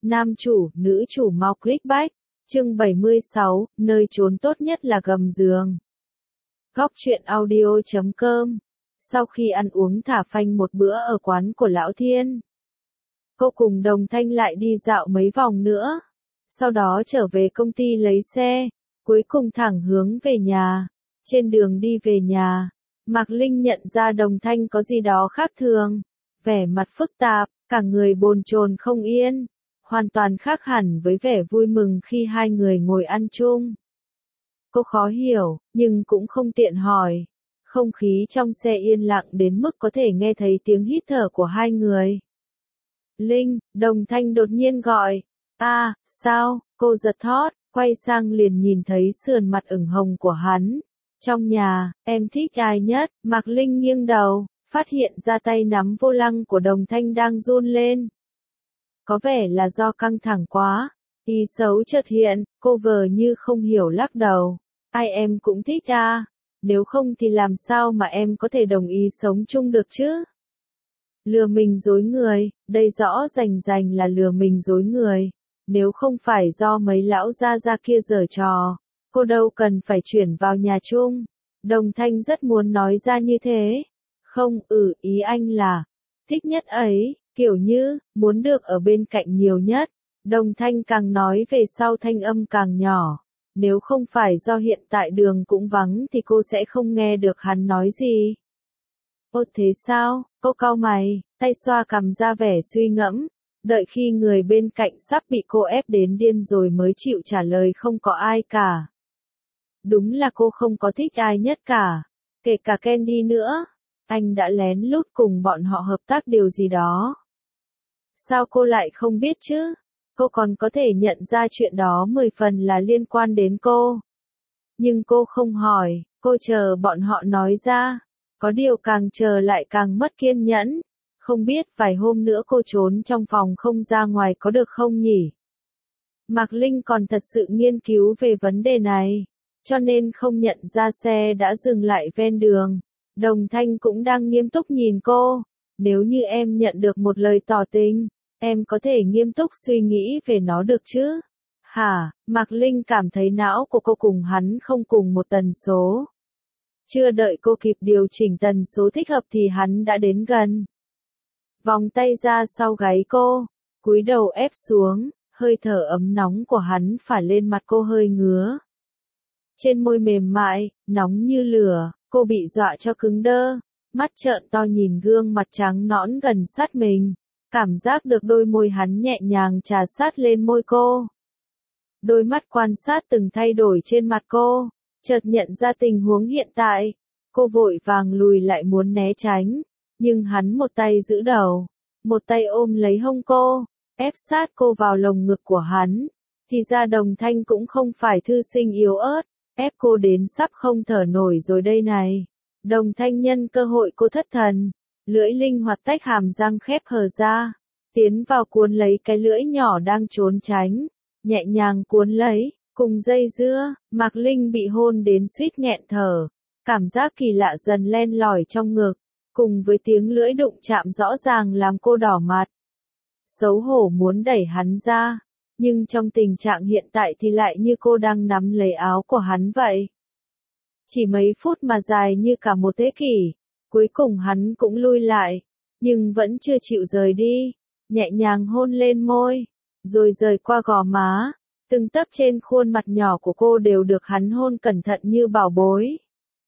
Nam chủ, nữ chủ mau clickbait. Chương 76, nơi trốn tốt nhất là gầm giường. Góc truyện audio.com. Sau khi ăn uống thả phanh một bữa ở quán của Lão Thiên, cô cùng Đồng Thanh lại đi dạo mấy vòng nữa. Sau đó trở về công ty lấy xe, cuối cùng thẳng hướng về nhà. Trên đường đi về nhà, Mạc Linh nhận ra Đồng Thanh có gì đó khác thường. Vẻ mặt phức tạp, cả người bồn chồn không yên. Hoàn toàn khác hẳn với vẻ vui mừng khi hai người ngồi ăn chung. Cô khó hiểu, nhưng cũng không tiện hỏi. Không khí trong xe yên lặng đến mức có thể nghe thấy tiếng hít thở của hai người. Linh, Đồng Thanh đột nhiên gọi. Sao? Cô giật thót, quay sang liền nhìn thấy sườn mặt ửng hồng của hắn. Trong nhà, em thích ai nhất? Mạc Linh nghiêng đầu, phát hiện ra tay nắm vô lăng của Đồng Thanh đang run lên. Có vẻ là do căng thẳng quá. Ý xấu chợt hiện, cô vờ như không hiểu lắc đầu. Ai em cũng thích nếu không thì làm sao mà em có thể đồng ý sống chung được chứ? Lừa mình dối người, đây rõ rành rành là lừa mình dối người. Nếu không phải do mấy lão gia gia kia giở trò, cô đâu cần phải chuyển vào nhà chung. Đồng Thanh rất muốn nói ra như thế. Không, ý anh là, thích nhất ấy, kiểu như, muốn được ở bên cạnh nhiều nhất. Đồng Thanh càng nói về sau thanh âm càng nhỏ. Nếu không phải do hiện tại đường cũng vắng thì cô sẽ không nghe được hắn nói gì. Ồ thế sao? Cô cau mày, tay xoa cằm ra vẻ suy ngẫm. Đợi khi người bên cạnh sắp bị cô ép đến điên rồi mới chịu trả lời không có ai cả. Đúng là cô không có thích ai nhất cả. Kể cả Candy nữa. Anh đã lén lút cùng bọn họ hợp tác điều gì đó. Sao cô lại không biết chứ? Cô còn có thể nhận ra chuyện đó 10 phần là liên quan đến cô. Nhưng cô không hỏi, cô chờ bọn họ nói ra. Có điều càng chờ lại càng mất kiên nhẫn. Không biết vài hôm nữa cô trốn trong phòng không ra ngoài có được không nhỉ? Mạc Linh còn thật sự nghiên cứu về vấn đề này. Cho nên không nhận ra xe đã dừng lại ven đường. Đồng Thanh cũng đang nghiêm túc nhìn cô. Nếu như em nhận được một lời tỏ tình, em có thể nghiêm túc suy nghĩ về nó được chứ? Hả? Mạc Linh cảm thấy não của cô cùng hắn không cùng một tần số. Chưa đợi cô kịp điều chỉnh tần số thích hợp thì hắn đã đến gần. Vòng tay ra sau gáy cô, cúi đầu ép xuống, hơi thở ấm nóng của hắn phả lên mặt cô hơi ngứa. Trên môi mềm mại, nóng như lửa, cô bị dọa cho cứng đơ, mắt trợn to nhìn gương mặt trắng nõn gần sát mình. Cảm giác được đôi môi hắn nhẹ nhàng trà sát lên môi cô. Đôi mắt quan sát từng thay đổi trên mặt cô, chợt nhận ra tình huống hiện tại. Cô vội vàng lùi lại muốn né tránh, nhưng hắn một tay giữ đầu, một tay ôm lấy hông cô, ép sát cô vào lồng ngực của hắn. Thì ra Đồng Thanh cũng không phải thư sinh yếu ớt, ép cô đến sắp không thở nổi rồi đây này. Đồng Thanh nhân cơ hội cô thất thần. Lưỡi linh hoạt tách hàm răng khép hờ ra, tiến vào cuốn lấy cái lưỡi nhỏ đang trốn tránh, nhẹ nhàng cuốn lấy, cùng dây dưa. Mạc Linh bị hôn đến suýt nghẹn thở, cảm giác kỳ lạ dần len lỏi trong ngực, cùng với tiếng lưỡi đụng chạm rõ ràng làm cô đỏ mặt. Xấu hổ muốn đẩy hắn ra, nhưng trong tình trạng hiện tại thì lại như cô đang nắm lấy áo của hắn vậy. Chỉ mấy phút mà dài như cả một thế kỷ. Cuối cùng hắn cũng lui lại, nhưng vẫn chưa chịu rời đi, nhẹ nhàng hôn lên môi, rồi rời qua gò má, từng tấc trên khuôn mặt nhỏ của cô đều được hắn hôn cẩn thận như bảo bối.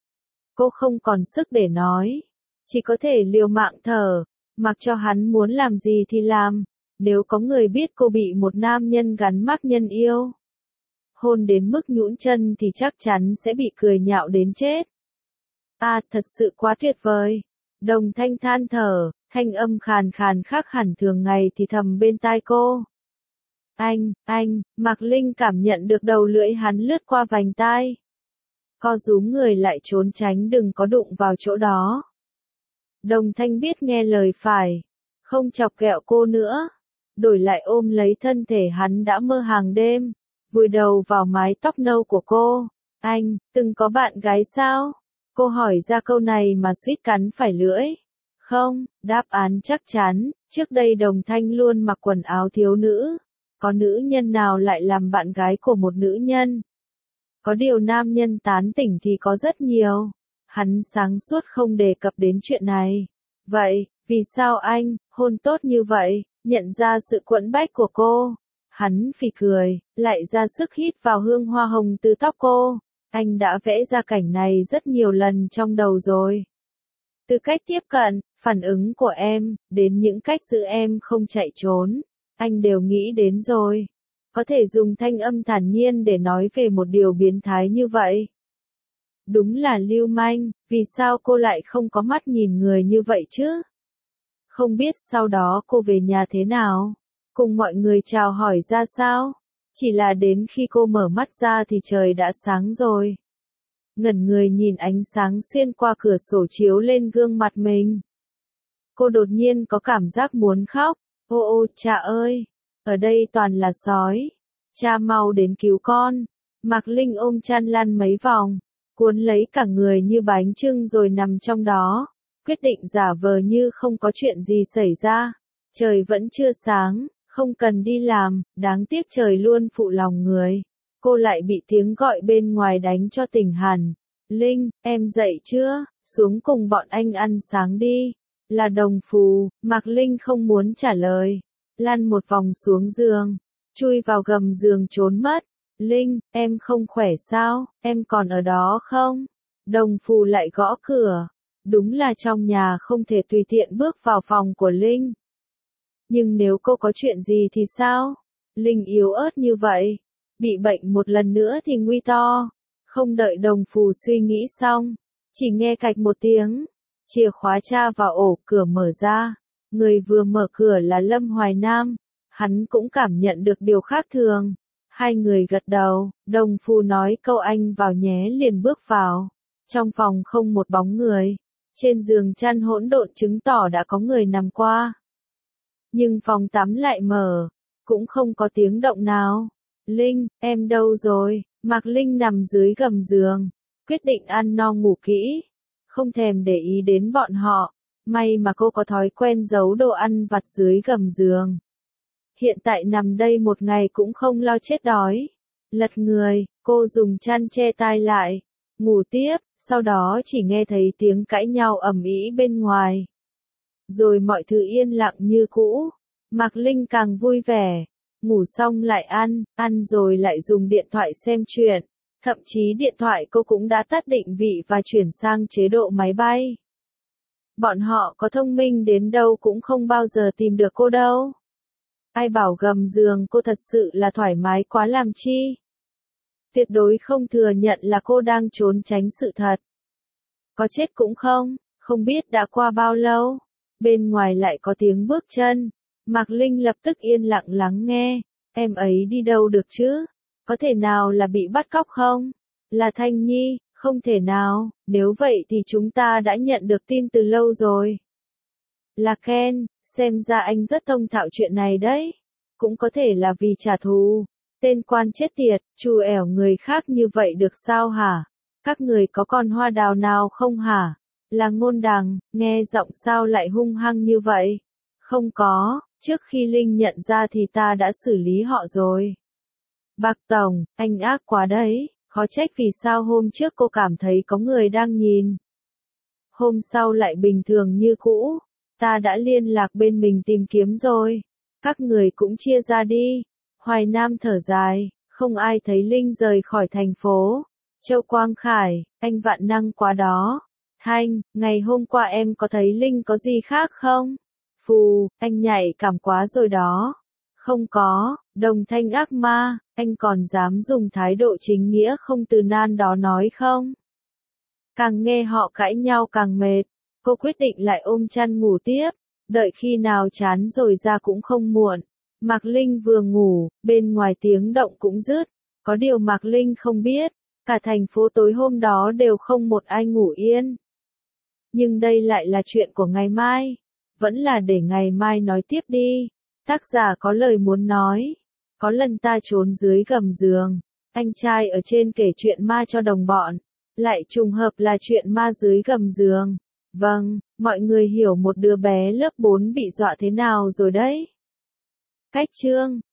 Cô không còn sức để nói, chỉ có thể liều mạng thở, mặc cho hắn muốn làm gì thì làm. Nếu có người biết cô bị một nam nhân gắn mác nhân yêu, hôn đến mức nhũn chân thì chắc chắn sẽ bị cười nhạo đến chết. Thật sự quá tuyệt vời. Đồng Thanh than thở, thanh âm khàn khàn khác hẳn thường ngày thì thầm bên tai cô. Anh, Mạc Linh cảm nhận được đầu lưỡi hắn lướt qua vành tai. Co rúm người lại trốn tránh đừng có đụng vào chỗ đó. Đồng Thanh biết nghe lời phải, không chọc ghẹo cô nữa. Đổi lại ôm lấy thân thể hắn đã mơ hàng đêm, vùi đầu vào mái tóc nâu của cô. Anh, từng có bạn gái sao? Cô hỏi ra câu này mà suýt cắn phải lưỡi. Không, đáp án chắc chắn, trước đây Đồng Thanh luôn mặc quần áo thiếu nữ. Có nữ nhân nào lại làm bạn gái của một nữ nhân? Có điều nam nhân tán tỉnh thì có rất nhiều. Hắn sáng suốt không đề cập đến chuyện này. Vậy, vì sao anh, hôn tốt như vậy, nhận ra sự quẫn bách của cô? Hắn phì cười, lại ra sức hít vào hương hoa hồng từ tóc cô. Anh đã vẽ ra cảnh này rất nhiều lần trong đầu rồi. Từ cách tiếp cận, phản ứng của em, đến những cách giữ em không chạy trốn, anh đều nghĩ đến rồi. Có thể dùng thanh âm thản nhiên để nói về một điều biến thái như vậy. Đúng là lưu manh, vì sao cô lại không có mắt nhìn người như vậy chứ? Không biết sau đó cô về nhà thế nào? Cùng mọi người chào hỏi ra sao? Chỉ là đến khi cô mở mắt ra thì trời đã sáng rồi. Ngẩn người nhìn ánh sáng xuyên qua cửa sổ chiếu lên gương mặt mình. Cô đột nhiên có cảm giác muốn khóc. Ô ô, cha ơi! Ở đây toàn là sói. Cha mau đến cứu con. Mạc Linh ôm chăn lăn mấy vòng, cuốn lấy cả người như bánh chưng rồi nằm trong đó. Quyết định giả vờ như không có chuyện gì xảy ra. Trời vẫn chưa sáng, không cần đi làm, đáng tiếc trời luôn phụ lòng người. Cô lại bị tiếng gọi bên ngoài đánh cho tỉnh hẳn. Linh, em dậy chưa? Xuống cùng bọn anh ăn sáng đi. Là đồng phù, Mạc Linh không muốn trả lời. Lăn một vòng xuống giường, chui vào gầm giường trốn mất. Linh, em không khỏe sao? Em còn ở đó không? Đồng phù lại gõ cửa. Đúng là trong nhà không thể tùy tiện bước vào phòng của Linh. Nhưng nếu cô có chuyện gì thì sao? Linh yếu ớt như vậy, bị bệnh một lần nữa thì nguy to. Không đợi đồng phù suy nghĩ xong, chỉ nghe cạch một tiếng, chìa khóa tra vào ổ, cửa mở ra. Người vừa mở cửa là Lâm Hoài Nam. Hắn cũng cảm nhận được điều khác thường. Hai người gật đầu, đồng phù nói câu anh vào nhé liền bước vào. Trong phòng không một bóng người. Trên giường chăn hỗn độn chứng tỏ đã có người nằm qua. Nhưng phòng tắm lại mở, cũng không có tiếng động nào. Linh, em đâu rồi? Mạc Linh nằm dưới gầm giường, quyết định ăn no ngủ kỹ, không thèm để ý đến bọn họ. May mà cô có thói quen giấu đồ ăn vặt dưới gầm giường. Hiện tại nằm đây một ngày cũng không lo chết đói. Lật người, cô dùng chăn che tai lại, ngủ tiếp, sau đó chỉ nghe thấy tiếng cãi nhau ầm ĩ bên ngoài. Rồi mọi thứ yên lặng như cũ. Mạc Linh càng vui vẻ. Ngủ xong lại ăn rồi lại dùng điện thoại xem chuyện. Thậm chí điện thoại cô cũng đã tắt định vị và chuyển sang chế độ máy bay. Bọn họ có thông minh đến đâu cũng không bao giờ tìm được cô đâu. Ai bảo gầm giường cô thật sự là thoải mái quá làm chi. Tuyệt đối không thừa nhận là cô đang trốn tránh sự thật. Có chết cũng không biết đã qua bao lâu. Bên ngoài lại có tiếng bước chân. Mạc Linh lập tức yên lặng lắng nghe. Em ấy đi đâu được chứ? Có thể nào là bị bắt cóc không? Là Thanh Nhi, không thể nào, nếu vậy thì chúng ta đã nhận được tin từ lâu rồi. Là Ken, xem ra anh rất thông thạo chuyện này đấy. Cũng có thể là vì trả thù. Tên quan chết tiệt, trù ẻo người khác như vậy được sao hả? Các người có con hoa đào nào không hả? Là Ngôn Đằng, nghe giọng sao lại hung hăng như vậy? Không có, trước khi Linh nhận ra thì ta đã xử lý họ rồi. Bạc Tổng, anh ác quá đấy, khó trách vì sao hôm trước cô cảm thấy có người đang nhìn. Hôm sau lại bình thường như cũ, ta đã liên lạc bên mình tìm kiếm rồi. Các người cũng chia ra đi. Hoài Nam thở dài, không ai thấy Linh rời khỏi thành phố. Châu Quang Khải, anh vạn năng quá đó. Thanh, ngày hôm qua em có thấy Linh có gì khác không? Phù, anh nhạy cảm quá rồi đó. Không có, Đồng Thanh ác ma, anh còn dám dùng thái độ chính nghĩa không từ nan đó nói không? Càng nghe họ cãi nhau càng mệt, cô quyết định lại ôm chăn ngủ tiếp, đợi khi nào chán rồi ra cũng không muộn. Mạc Linh vừa ngủ, bên ngoài tiếng động cũng dứt, có điều Mạc Linh không biết, cả thành phố tối hôm đó đều không một ai ngủ yên. Nhưng đây lại là chuyện của ngày mai, vẫn là để ngày mai nói tiếp đi. Tác giả có lời muốn nói. Có lần ta trốn dưới gầm giường, anh trai ở trên kể chuyện ma cho đồng bọn, lại trùng hợp là chuyện ma dưới gầm giường. Vâng, mọi người hiểu một đứa bé lớp 4 bị dọa thế nào rồi đấy. Cách chương